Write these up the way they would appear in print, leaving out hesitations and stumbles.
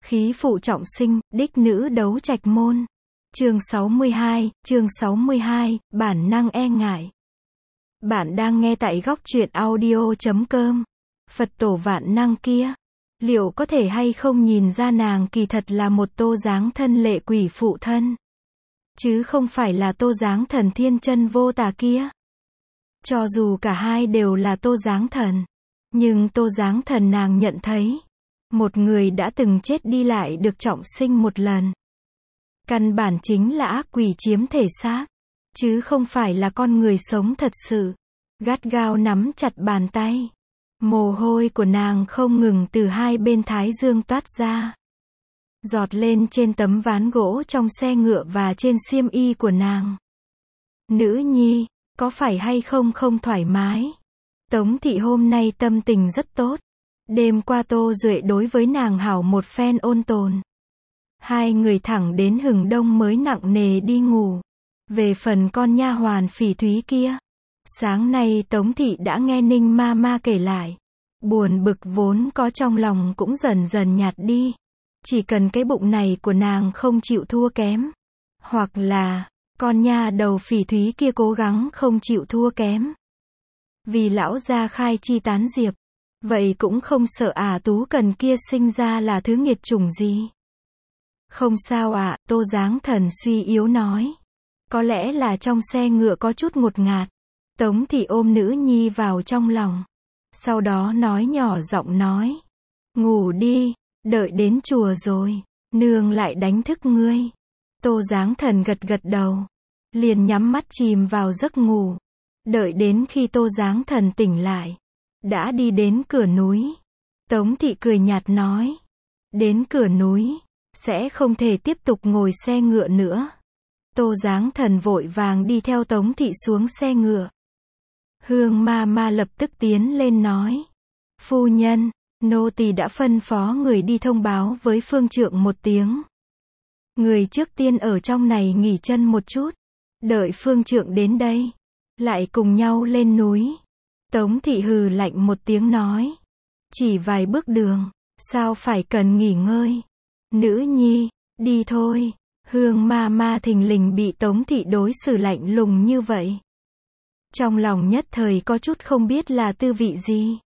Khí phụ trọng sinh, đích nữ đấu trạch môn. Chương 62, bản năng e ngại. Bạn đang nghe tại góc truyện audio.com. Phật tổ vạn năng kia, liệu có thể hay không nhìn ra nàng kỳ thật là một tô dáng thân lệ quỷ phụ thân, chứ không phải là tô dáng thần thiên chân vô tà kia. Cho dù cả hai đều là tô dáng thần, nhưng tô dáng thần nàng nhận thấy, một người đã từng chết đi lại được trọng sinh một lần. Căn bản chính là ác quỷ chiếm thể xác, chứ không phải là con người sống thật sự. Gắt gao nắm chặt bàn tay. Mồ hôi của nàng không ngừng từ hai bên thái dương toát ra, giọt lên trên tấm ván gỗ trong xe ngựa và trên xiêm y của nàng. Nữ nhi, có phải hay không không thoải mái? Tống thị hôm nay tâm tình rất tốt. Đêm qua Tô Duệ đối với nàng hảo một phen ôn tồn. Hai người thẳng đến hừng đông mới nặng nề đi ngủ. Về phần con nha hoàn Phỉ Thúy kia, sáng nay Tống thị đã nghe Ninh ma ma kể lại. Buồn bực vốn có trong lòng cũng dần dần nhạt đi. Chỉ cần cái bụng này của nàng không chịu thua kém, hoặc là con nha đầu Phỉ Thúy kia cố gắng không chịu thua kém, vì lão gia khai chi tán diệp, vậy cũng không sợ Tú Cần kia sinh ra là thứ nghiệt chủng gì. Không sao Tô Giáng Thần suy yếu nói. Có lẽ là trong xe ngựa có chút ngột ngạt. Tống thị ôm nữ nhi vào trong lòng, sau đó nói nhỏ giọng nói, ngủ đi, đợi đến chùa rồi, nương lại đánh thức ngươi. Tô Giáng Thần gật gật đầu, liền nhắm mắt chìm vào giấc ngủ. Đợi đến khi Tô Giáng Thần tỉnh lại, đã đi đến cửa núi. Tống thị cười nhạt nói, đến cửa núi, sẽ không thể tiếp tục ngồi xe ngựa nữa. Tô Giáng Thần vội vàng đi theo Tống thị xuống xe ngựa. Hương ma ma lập tức tiến lên nói, phu nhân, nô tỳ đã phân phó người đi thông báo với phương trượng một tiếng. Người trước tiên ở trong này nghỉ chân một chút, đợi phương trượng đến đây, lại cùng nhau lên núi. Tống thị hừ lạnh một tiếng nói, chỉ vài bước đường, sao phải cần nghỉ ngơi. Nữ nhi, đi thôi. Hương ma ma thình lình bị Tống thị đối xử lạnh lùng như vậy, trong lòng nhất thời có chút không biết là tư vị gì.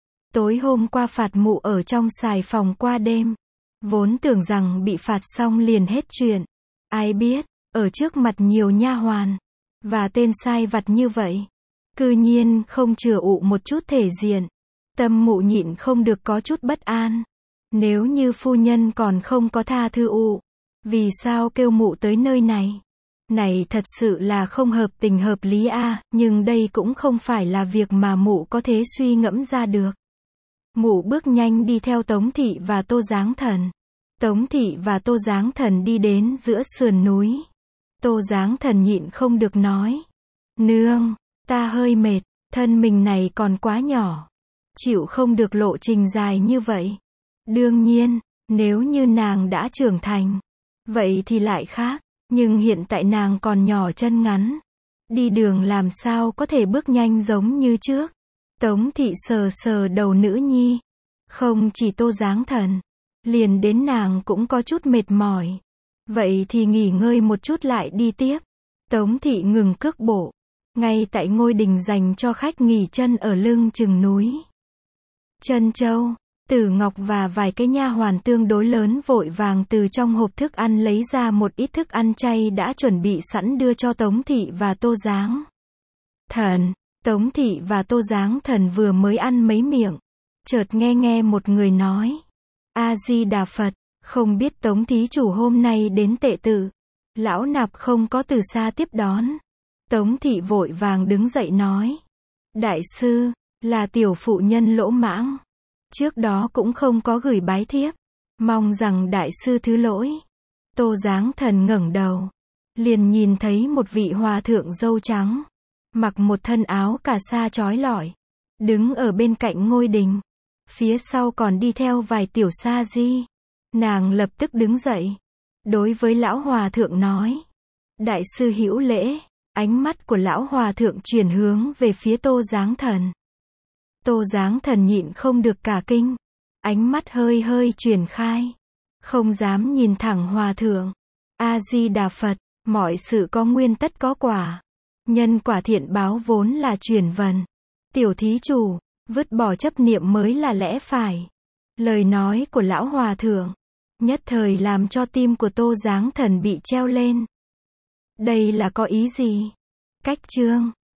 Tối hôm qua phạt mụ ở trong xài phòng qua đêm, vốn tưởng rằng bị phạt xong liền hết chuyện. Ai biết, ở trước mặt nhiều nha hoàn và tên sai vặt như vậy, cư nhiên không chừa ụ một chút thể diện. Tâm mụ nhịn không được có chút bất an. Nếu như phu nhân còn không có tha thứ ụ, vì sao kêu mụ tới nơi này? Này thật sự là không hợp tình hợp lý nhưng đây cũng không phải là việc mà mụ có thể suy ngẫm ra được. Mụ bước nhanh đi theo Tống thị và Tô Giáng Thần. Tống thị và Tô Giáng Thần đi đến giữa sườn núi. Tô Giáng Thần nhịn không được nói, nương, ta hơi mệt, thân mình này còn quá nhỏ, chịu không được lộ trình dài như vậy. Đương nhiên, nếu như nàng đã trưởng thành, vậy thì lại khác, nhưng hiện tại nàng còn nhỏ chân ngắn, đi đường làm sao có thể bước nhanh giống như trước. Tống thị sờ sờ đầu nữ nhi, không chỉ Tô Giáng Thần, liền đến nàng cũng có chút mệt mỏi. Vậy thì nghỉ ngơi một chút lại đi tiếp. Tống thị ngừng cước bộ, ngay tại ngôi đình dành cho khách nghỉ chân ở lưng chừng núi. Trân Châu, Tử Ngọc và vài cái nha hoàn tương đối lớn vội vàng từ trong hộp thức ăn lấy ra một ít thức ăn chay đã chuẩn bị sẵn đưa cho Tống thị và Tô Giáng Thần. Tống thị và Tô Giáng Thần vừa mới ăn mấy miệng, chợt nghe một người nói, A Di Đà Phật, không biết Tống thí chủ hôm nay đến tệ tự, lão nạp không có từ xa tiếp đón. Tống thị vội vàng đứng dậy nói, đại sư, là tiểu phụ nhân lỗ mãng, trước đó cũng không có gửi bái thiếp, mong rằng đại sư thứ lỗi. Tô Giáng Thần ngẩng đầu, liền nhìn thấy một vị hòa thượng râu trắng, mặc một thân áo cà sa chói lọi, đứng ở bên cạnh ngôi đình, phía sau còn đi theo vài tiểu sa di. Nàng lập tức đứng dậy, đối với lão hòa thượng nói, đại sư hữu lễ. Ánh mắt của lão hòa thượng chuyển hướng về phía Tô Giáng Thần. Tô Giáng Thần nhịn không được cả kinh, ánh mắt hơi chuyển khai, không dám nhìn thẳng hòa thượng. A Di Đà Phật, mọi sự có nguyên tất có quả. Nhân quả thiện báo vốn là chuyển vần. Tiểu thí chủ, vứt bỏ chấp niệm mới là lẽ phải. Lời nói của lão hòa thượng nhất thời làm cho tim của Tô Giáng Thần bị treo lên. Đây là có ý gì? Cách chương